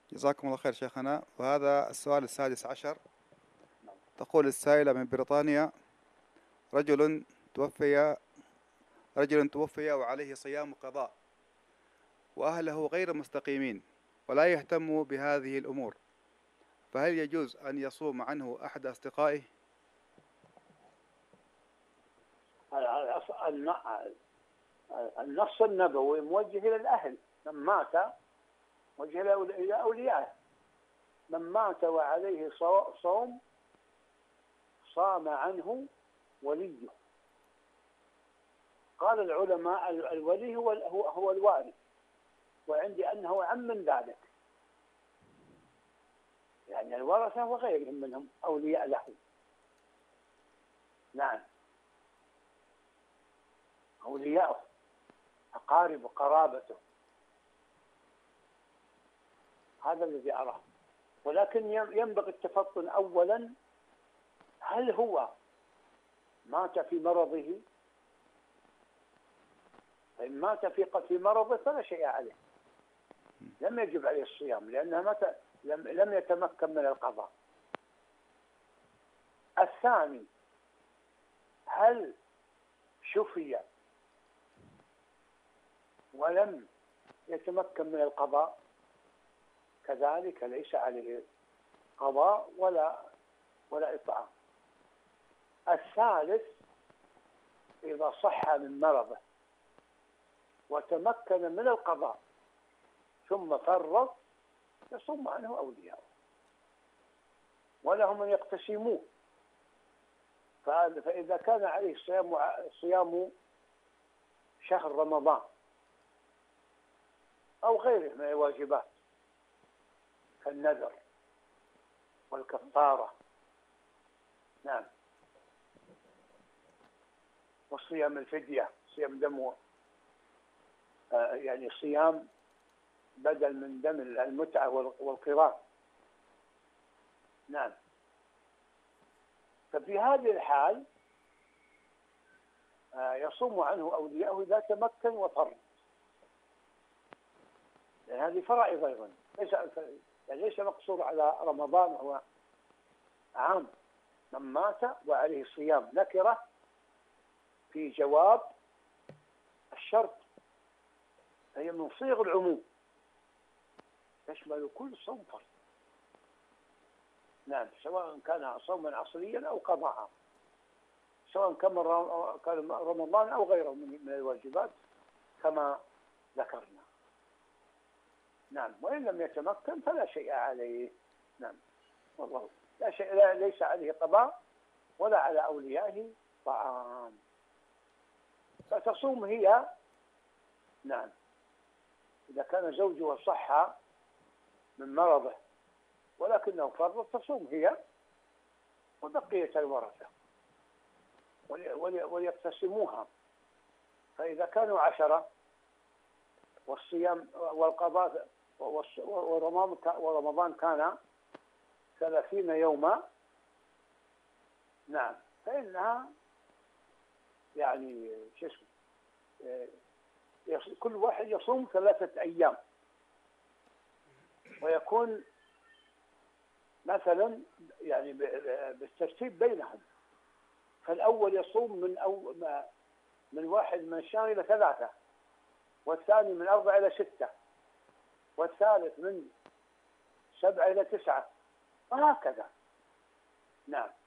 جزاكم الله خير شيخنا. وهذا السؤال السادس عشر. تقول السائلة من بريطانيا: رجل توفي رجل توفي وعليه صيام قضاء، وأهله غير مستقيمين ولا يهتم بهذه الأمور، فهل يجوز أن يصوم عنه أحد أصدقائه؟ النص النبوي موجه إلى الأهل، من مات موجه إلى أوليائه. من مات وعليه صوم صام عنه وليه. قال العلماء الولي هو الوارث، وعندي أنه عم من ذلك، يعني الورثة وغيرهم منهم أولياء له. نعم، أولياءه، أقارب قرابته، هذا الذي أراه. ولكن ينبغي التفطن أولا، هل هو مات في مرضه؟ فإن مات في مرضه فلا شيء عليه، لم يجب عليه الصيام، لأنه لم يتمكن من القضاء. الثاني، هل شفي ولم يتمكن من القضاء؟ كذلك ليس عليه قضاء ولا إطعام. الثالث، إذا صح من مرضه وتمكن من القضاء ثم فرط، يصوم عنه أولياءه ولهم أن يقتسموه. فإذا كان عليه صيام شهر رمضان أو غيره من الواجبات كالنذر والكفارة، نعم، وصيام الفدية، صيام دم، يعني صيام بدل من دم المتعة والقران، نعم. ففي هذه الحال يصوم عنه أولياءه إذا تمكن وفرط، لأن هذه فرائض أيضا، ليس مقصور على رمضان، هو عام. من مات وعليه صيام نكرة في جواب الشرط، هي من صيغ العموم، تشمل كل صوم فرض، نعم، سواء كان صوما عصريا أو قضاء، سواء كان رمضان أو غيره من الواجبات كما ذكرنا، نعم. وإن لم يتمكن فلا شيء عليه، نعم، والله ليس عليه قضاء ولا على أوليائه طعام، فتصوم هي، نعم، إذا كان زوجها صح من مرضه ولكنه فرط تصوم هي وبقية الورثة وليقتسموها. فإذا كانوا 10 والصيام والقضاء ورمضان كان 30 يوما، نعم، فإنها يعني كل واحد يصوم 3 أيام، ويكون مثلا يعني بالترتيب بينهم، فالأول يصوم من 1 إلى 3، والثاني من 4 إلى 6، والثالث من 7 إلى 9، وهكذا، نعم.